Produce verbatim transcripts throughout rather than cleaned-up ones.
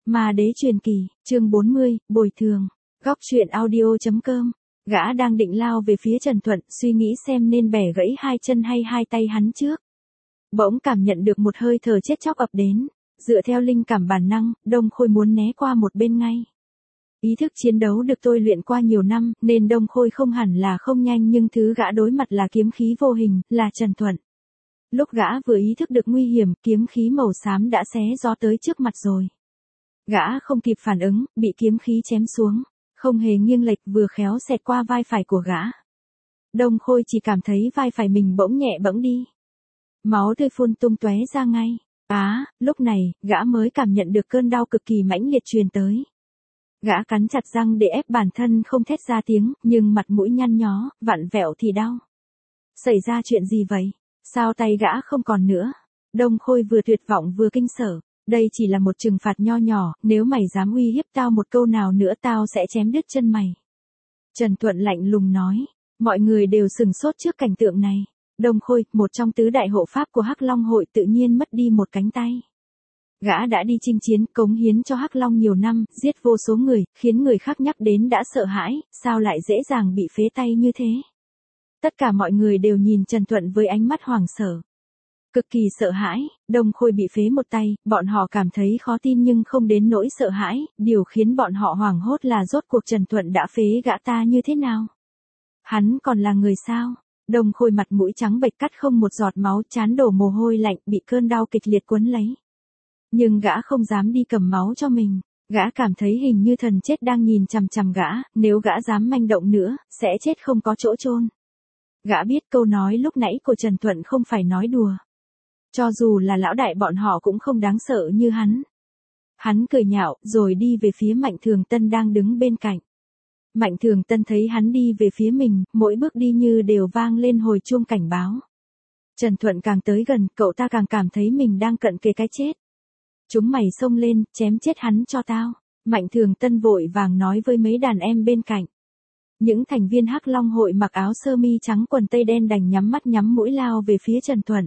Ma đế truyền kỳ, chương bốn mươi, bồi thường. Góc truyện audio.com. Gã đang định lao về phía Trần Thuận, suy nghĩ xem nên bẻ gãy hai chân hay hai tay hắn trước. Bỗng cảm nhận được một hơi thở chết chóc ập đến. Dựa theo linh cảm bản năng, Đông Khôi muốn né qua một bên ngay. Ý thức chiến đấu được tôi luyện qua nhiều năm, nên Đông Khôi không hẳn là không nhanh, nhưng thứ gã đối mặt là kiếm khí vô hình, là Trần Thuận. Lúc gã vừa ý thức được nguy hiểm, kiếm khí màu xám đã xé gió tới trước mặt rồi. Gã không kịp phản ứng, bị kiếm khí chém xuống, không hề nghiêng lệch, vừa khéo xẹt qua vai phải của gã. Đông Khôi chỉ cảm thấy vai phải mình bỗng nhẹ bẫng đi. Máu tươi phun tung tóe ra ngay. Á, lúc này, gã mới cảm nhận được cơn đau cực kỳ mãnh liệt truyền tới. Gã cắn chặt răng để ép bản thân không thét ra tiếng, nhưng mặt mũi nhăn nhó, vặn vẹo thì đau. Xảy ra chuyện gì vậy? Sao tay gã không còn nữa? Đông Khôi vừa tuyệt vọng vừa kinh sợ. Đây chỉ là một trừng phạt nho nhỏ, nếu mày dám uy hiếp tao một câu nào nữa tao sẽ chém đứt chân mày. Trần Thuận lạnh lùng nói. Mọi người đều sừng sốt trước cảnh tượng này. Đông Khôi, một trong tứ đại hộ pháp của Hắc Long hội, tự nhiên mất đi một cánh tay. Gã đã đi chinh chiến, cống hiến cho Hắc Long nhiều năm, giết vô số người, khiến người khác nhắc đến đã sợ hãi, sao lại dễ dàng bị phế tay như thế? Tất cả mọi người đều nhìn Trần Thuận với ánh mắt hoảng sợ. Cực kỳ sợ hãi, Đông Khôi bị phế một tay, bọn họ cảm thấy khó tin nhưng không đến nỗi sợ hãi, điều khiến bọn họ hoảng hốt là rốt cuộc Trần Thuận đã phế gã ta như thế nào? Hắn còn là người sao? Đông Khôi mặt mũi trắng bệch, cắt không một giọt máu, trán đổ mồ hôi lạnh, bị cơn đau kịch liệt quấn lấy. Nhưng gã không dám đi cầm máu cho mình, gã cảm thấy hình như thần chết đang nhìn chằm chằm gã, nếu gã dám manh động nữa, sẽ chết không có chỗ chôn. Gã biết câu nói lúc nãy của Trần Thuận không phải nói đùa. Cho dù là lão đại bọn họ cũng không đáng sợ như hắn. Hắn cười nhạo, rồi đi về phía Mạnh Thường Tân đang đứng bên cạnh. Mạnh Thường Tân thấy hắn đi về phía mình, mỗi bước đi như đều vang lên hồi chuông cảnh báo. Trần Thuận càng tới gần, cậu ta càng cảm thấy mình đang cận kề cái chết. Chúng mày xông lên, chém chết hắn cho tao. Mạnh Thường Tân vội vàng nói với mấy đàn em bên cạnh. Những thành viên Hắc Long hội mặc áo sơ mi trắng quần tây đen đành nhắm mắt nhắm mũi lao về phía Trần Thuận.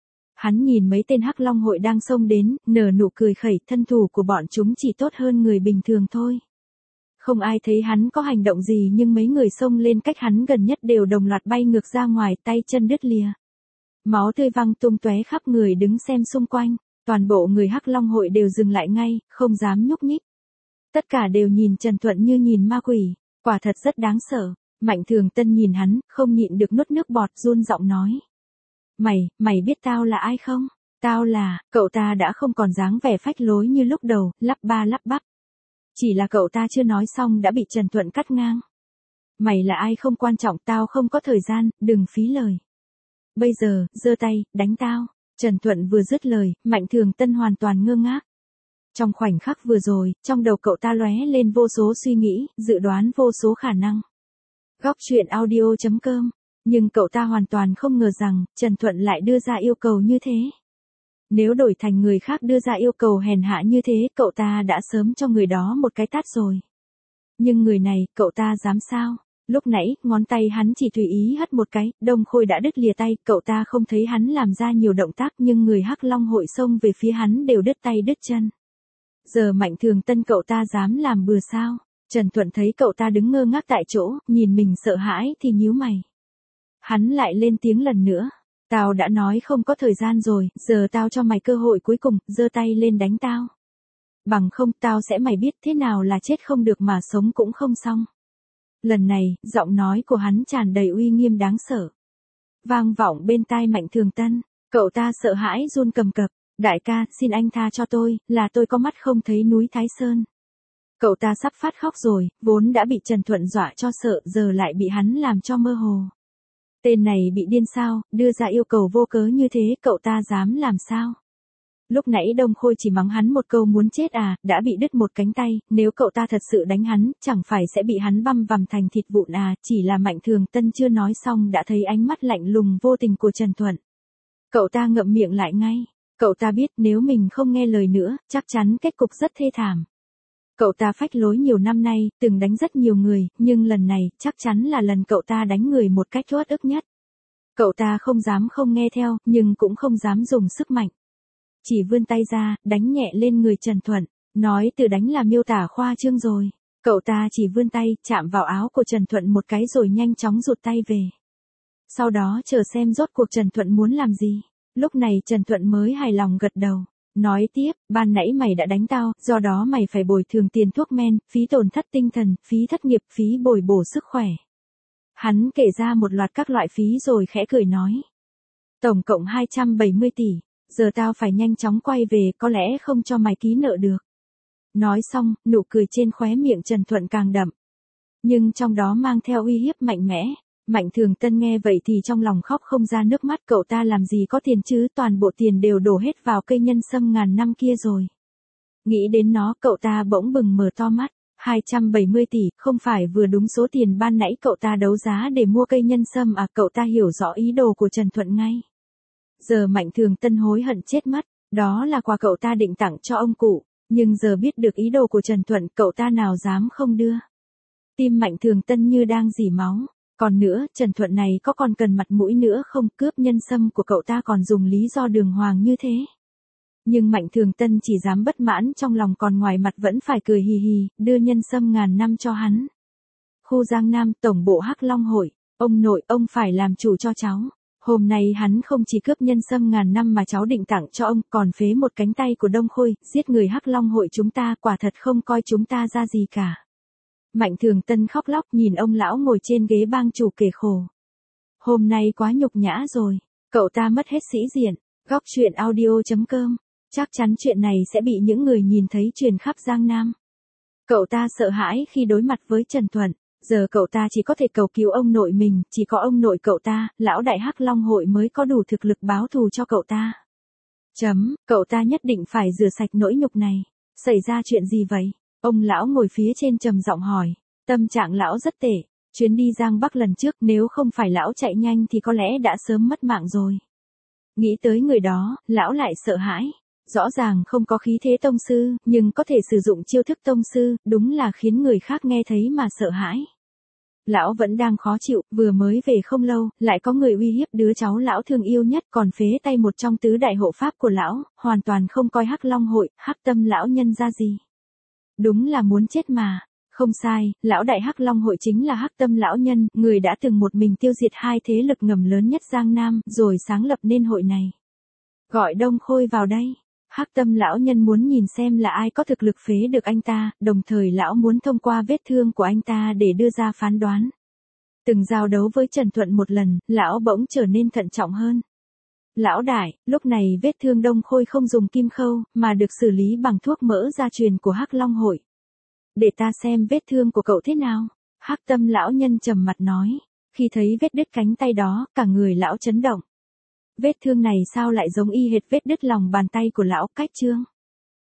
Hắn nhìn mấy tên Hắc Long hội đang xông đến, nở nụ cười khẩy, thân thủ của bọn chúng chỉ tốt hơn người bình thường thôi. Không ai thấy hắn có hành động gì, nhưng mấy người xông lên cách hắn gần nhất đều đồng loạt bay ngược ra ngoài, tay chân đứt lìa. Máu tươi văng tung tóe khắp người đứng xem xung quanh, toàn bộ người Hắc Long hội đều dừng lại ngay, không dám nhúc nhích. Tất cả đều nhìn Trần Thuận như nhìn ma quỷ, quả thật rất đáng sợ. Mạnh Thường Tân nhìn hắn, không nhịn được nuốt nước bọt, run giọng nói. Mày, mày biết tao là ai không? Tao là, cậu ta đã không còn dáng vẻ phách lối như lúc đầu, lắp ba lắp bắp. Chỉ là cậu ta chưa nói xong đã bị Trần Thuận cắt ngang. Mày là ai không quan trọng, tao không có thời gian, đừng phí lời. Bây giờ, giơ tay, đánh tao. Trần Thuận vừa dứt lời, Mạnh Thường Tân hoàn toàn ngơ ngác. Trong khoảnh khắc vừa rồi, trong đầu cậu ta lóe lên vô số suy nghĩ, dự đoán vô số khả năng. Góc truyện audio.com. Nhưng cậu ta hoàn toàn không ngờ rằng, Trần Thuận lại đưa ra yêu cầu như thế. Nếu đổi thành người khác đưa ra yêu cầu hèn hạ như thế, cậu ta đã sớm cho người đó một cái tát rồi. Nhưng người này, cậu ta dám sao? Lúc nãy, ngón tay hắn chỉ tùy ý hất một cái, Đông Khôi đã đứt lìa tay, cậu ta không thấy hắn làm ra nhiều động tác, nhưng người Hắc Long hội xông về phía hắn đều đứt tay đứt chân. Giờ Mạnh Thường Tân cậu ta dám làm bừa sao? Trần Thuận thấy cậu ta đứng ngơ ngác tại chỗ, nhìn mình sợ hãi thì nhíu mày. Hắn lại lên tiếng lần nữa. Tao đã nói không có thời gian rồi, giờ tao cho mày cơ hội cuối cùng, giơ tay lên đánh tao. Bằng không tao sẽ mày biết thế nào là chết không được mà sống cũng không xong. Lần này, giọng nói của hắn tràn đầy uy nghiêm đáng sợ. Vang vọng bên tai Mạnh Thường Tân, cậu ta sợ hãi run cầm cập. Đại ca, xin anh tha cho tôi, là tôi có mắt không thấy núi Thái Sơn. Cậu ta sắp phát khóc rồi, vốn đã bị Trần Thuận dọa cho sợ, giờ lại bị hắn làm cho mơ hồ. Tên này bị điên sao, đưa ra yêu cầu vô cớ như thế, cậu ta dám làm sao? Lúc nãy Đông Khôi chỉ mắng hắn một câu muốn chết à, đã bị đứt một cánh tay, nếu cậu ta thật sự đánh hắn, chẳng phải sẽ bị hắn băm vằm thành thịt vụn à, chỉ là Mạnh Thường Tân chưa nói xong đã thấy ánh mắt lạnh lùng vô tình của Trần Thuận. Cậu ta ngậm miệng lại ngay, cậu ta biết nếu mình không nghe lời nữa, chắc chắn kết cục rất thê thảm. Cậu ta phách lối nhiều năm nay, từng đánh rất nhiều người, nhưng lần này, chắc chắn là lần cậu ta đánh người một cách uất ức nhất. Cậu ta không dám không nghe theo, nhưng cũng không dám dùng sức mạnh. Chỉ vươn tay ra, đánh nhẹ lên người Trần Thuận. Nói từ đánh là miêu tả khoa trương rồi. Cậu ta chỉ vươn tay, chạm vào áo của Trần Thuận một cái rồi nhanh chóng rụt tay về. Sau đó chờ xem rốt cuộc Trần Thuận muốn làm gì. Lúc này Trần Thuận mới hài lòng gật đầu. Nói tiếp, ban nãy mày đã đánh tao, do đó mày phải bồi thường tiền thuốc men, phí tổn thất tinh thần, phí thất nghiệp, phí bồi bổ sức khỏe. Hắn kể ra một loạt các loại phí rồi khẽ cười nói. Tổng cộng hai trăm bảy mươi tỷ, giờ tao phải nhanh chóng quay về, có lẽ không cho mày ký nợ được. Nói xong, nụ cười trên khóe miệng Trần Thuận càng đậm. Nhưng trong đó mang theo uy hiếp mạnh mẽ. Mạnh Thường Tân nghe vậy thì trong lòng khóc không ra nước mắt, cậu ta làm gì có tiền chứ, toàn bộ tiền đều đổ hết vào cây nhân sâm ngàn năm kia rồi. Nghĩ đến nó, cậu ta bỗng bừng mở to mắt. hai trăm bảy mươi tỷ, không phải vừa đúng số tiền ban nãy cậu ta đấu giá để mua cây nhân sâm à? Cậu ta hiểu rõ ý đồ của Trần Thuận ngay. Giờ Mạnh Thường Tân hối hận chết mất, đó là quà cậu ta định tặng cho ông cụ, nhưng giờ biết được ý đồ của Trần Thuận, cậu ta nào dám không đưa. Tim Mạnh Thường Tân như đang rỉ máu. Còn nữa, Trần Thuận này có còn cần mặt mũi nữa không? Cướp nhân sâm của cậu ta còn dùng lý do đường hoàng như thế. Nhưng Mạnh Thường Tân chỉ dám bất mãn trong lòng, còn ngoài mặt vẫn phải cười hì hì, đưa nhân sâm ngàn năm cho hắn. Khu Giang Nam, tổng bộ Hắc Long hội, ông nội, ông phải làm chủ cho cháu. Hôm nay hắn không chỉ cướp nhân sâm ngàn năm mà cháu định tặng cho ông, còn phế một cánh tay của Đông Khôi, giết người Hắc Long hội chúng ta, quả thật không coi chúng ta ra gì cả. Mạnh Thường Tân khóc lóc nhìn ông lão ngồi trên ghế bang chủ kể khổ. Hôm nay quá nhục nhã rồi, cậu ta mất hết sĩ diện. Góc truyện audio chấm com. Chắc chắn chuyện này sẽ bị những người nhìn thấy truyền khắp Giang Nam. Cậu ta sợ hãi khi đối mặt với Trần Thuận, giờ cậu ta chỉ có thể cầu cứu ông nội mình, chỉ có ông nội cậu ta, lão đại Hắc Long hội mới có đủ thực lực báo thù cho cậu ta. Chấm, cậu ta nhất định phải rửa sạch nỗi nhục này. Xảy ra chuyện gì vậy? Ông lão ngồi phía trên trầm giọng hỏi. Tâm trạng lão rất tệ, chuyến đi Giang Bắc lần trước nếu không phải lão chạy nhanh thì có lẽ đã sớm mất mạng rồi. Nghĩ tới người đó, lão lại sợ hãi. Rõ ràng không có khí thế tông sư, nhưng có thể sử dụng chiêu thức tông sư, đúng là khiến người khác nghe thấy mà sợ hãi. Lão vẫn đang khó chịu, vừa mới về không lâu, lại có người uy hiếp đứa cháu lão thương yêu nhất, còn phế tay một trong tứ đại hộ pháp của lão, hoàn toàn không coi Hắc Long hội, Hắc Tâm lão nhân ra gì. Đúng là muốn chết mà. Không sai, lão đại Hắc Long hội chính là Hắc Tâm lão nhân, người đã từng một mình tiêu diệt hai thế lực ngầm lớn nhất Giang Nam, rồi sáng lập nên hội này. Gọi Đông Khôi vào đây. Hắc Tâm lão nhân muốn nhìn xem là ai có thực lực phế được anh ta, đồng thời lão muốn thông qua vết thương của anh ta để đưa ra phán đoán. Từng giao đấu với Trần Thuận một lần, lão bỗng trở nên thận trọng hơn. Lão đại, lúc này vết thương Đông Khôi không dùng kim khâu, mà được xử lý bằng thuốc mỡ gia truyền của Hắc Long hội. Để ta xem vết thương của cậu thế nào. Hắc Tâm lão nhân trầm mặt nói. Khi thấy vết đứt cánh tay đó, cả người lão chấn động. Vết thương này sao lại giống y hệt vết đứt lòng bàn tay của lão Cách Trương?